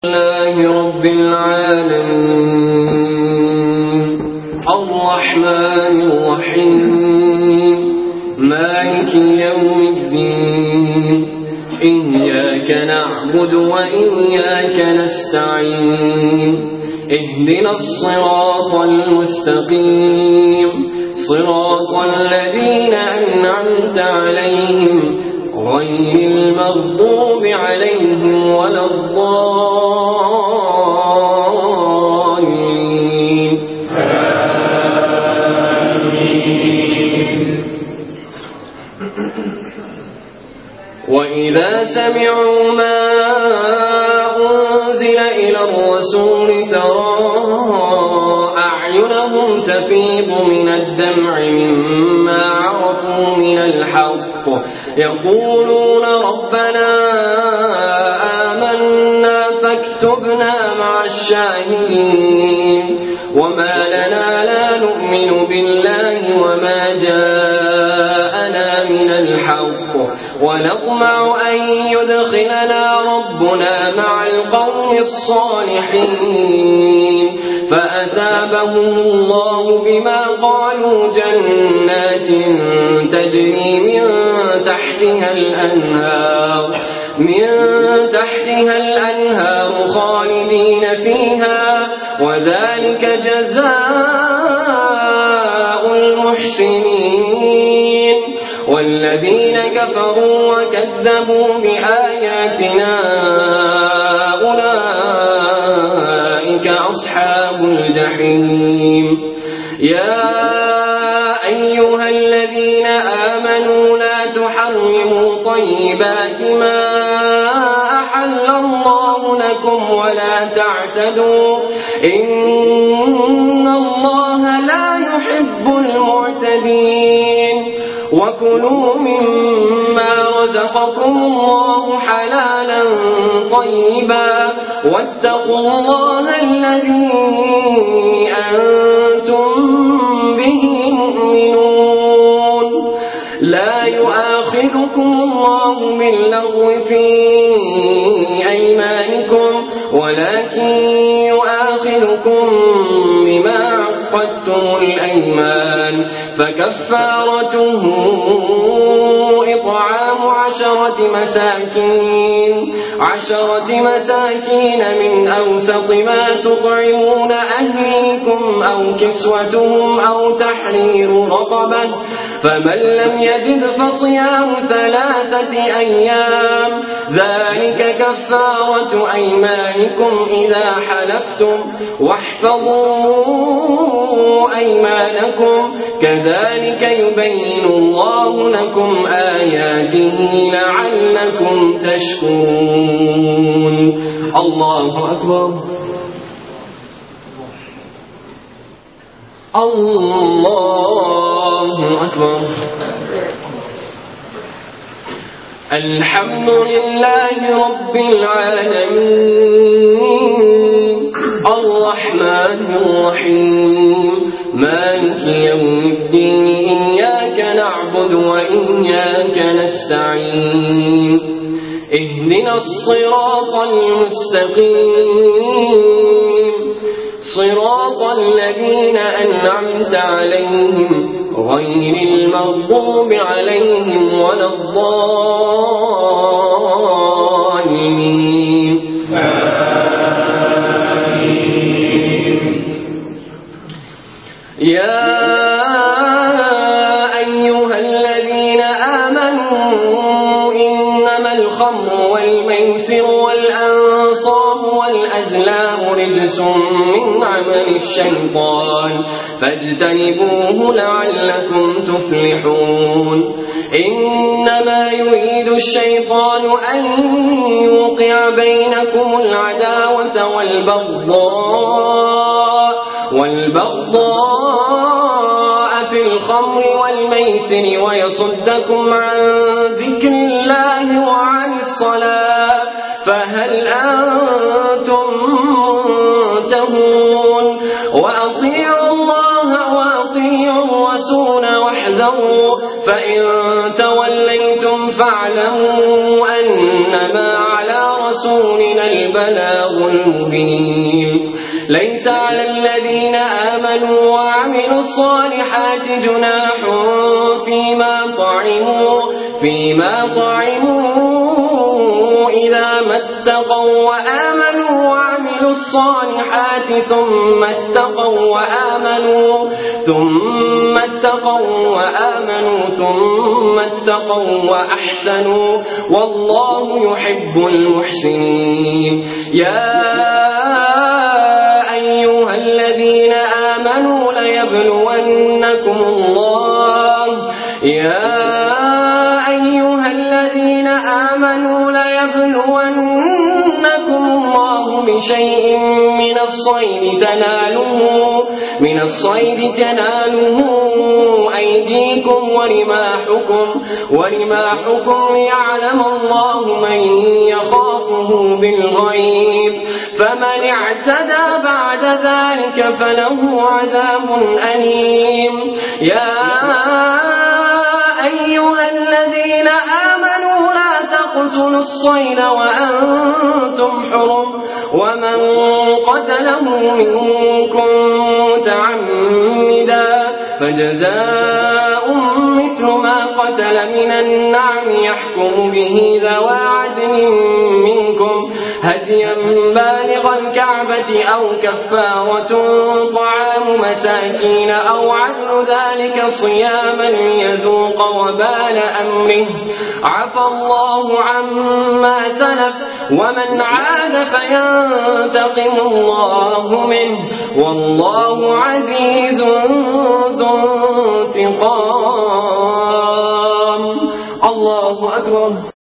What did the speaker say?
لله رب العالمين الرحمن الرحيم مالك يوم الدين إياك نعبد وإياك نستعين اهدنا الصراط المستقيم صراط الذين أنعمت عليهم غير المغضوب عليهم ولا الضالين آمين. وإذا سمعوا ما أنزل إلى الرسول ترى أعينهم تفيض من الدمع مما عرفوا من الحق يقولون ربنا آمنا فاكتبنا مع الشاهدين وما لنا لا نؤمن بالله وما جاءنا من الحق ونطمع أن يدخلنا ربنا مع القوم الصالحين فأثابهم الله بما قالوا جنات تجري من تحتها الأنهار خالدين فيها وذلك جزاء المحسنين والذين كفروا وكذبوا بآياتنا أولئك أصحاب الجحيم. يا أيها الذين آمنوا لا تحرموا طيبات ما أحل الله لكم ولا تعتدوا إن الله لا يحب المعتدين وكلوا مما رزقكم الله حلالا طيبا واتقوا الله الذي أنتم به مؤمنون. لا يؤاخذكم الله باللغو في أيمانكم ولكن يؤاخذكم بما عقدتم الأيمان فكفارته إطعام 10 مساكين من أوسط ما تطعمون أهليكم أو كسوتهم أو تحرير رقبة فمن لم يجد فصيام 3 أيام ذلك كفارة أيمانكم إذا حلفتم واحفظوا أيمانكم كذلك يبين الله لكم آياته لعلكم تشكرون. الله أكبر الله أكبر. الحمد لله رب العالمين الرحمن الرحيم مالك يوم الدين إياك نعبد وإياك نستعين اهدنا الصراط المستقيم صراط الذين أنعمت عليهم غير المغضوب عليهم ولا الضالين آمين. يا أيها الذين آمنوا إنما الخمر والميسر والأنصاب والأزلام رجس من عمل الشيطان فاجتنبوه لعلكم تفلحون. إنما يريد الشيطان أن يوقع بينكم العداوة والبغضاء في الخمر والميسر ويصدكم عن ذكر الله وعن الصلاة فهل أنتم منتهون. وأطيعوا الله وأطيعوا الرسول واحذروا فإن توليتم فاعلموا أنما على رسولنا البلاغ المبين. ليس على الذين آمنوا وعملوا الصالحات جناح فيما طعموا إذا ما اتقوا وآمنوا وعملوا الصالحات ثم اتقوا وأحسنوا والله يحب المحسنين. يا أيها الذين آمنوا ليبلونكم الله بشيء من الصيد تناله أيديكم ورماحكم ليعلم الله من يخافه بالغيب فمن اعتدى بعد ذلك فله عذاب أليم. يا أيها الذين آمنوا لا تقتلوا الصيد وأنتم حرم ومن قتله منكم متعمدا فجزاء مثل ما قتل من النعم يحكم به ذوى عدل منكم هديا بالغ الكعبة أو كفارة طعام مساكين أو عدل ذلك صياما ليذوق وبال أمره عفى الله عما سلف ومن عاد فينتقم الله منه والله عزيز ذو انتقام. الله أكبر.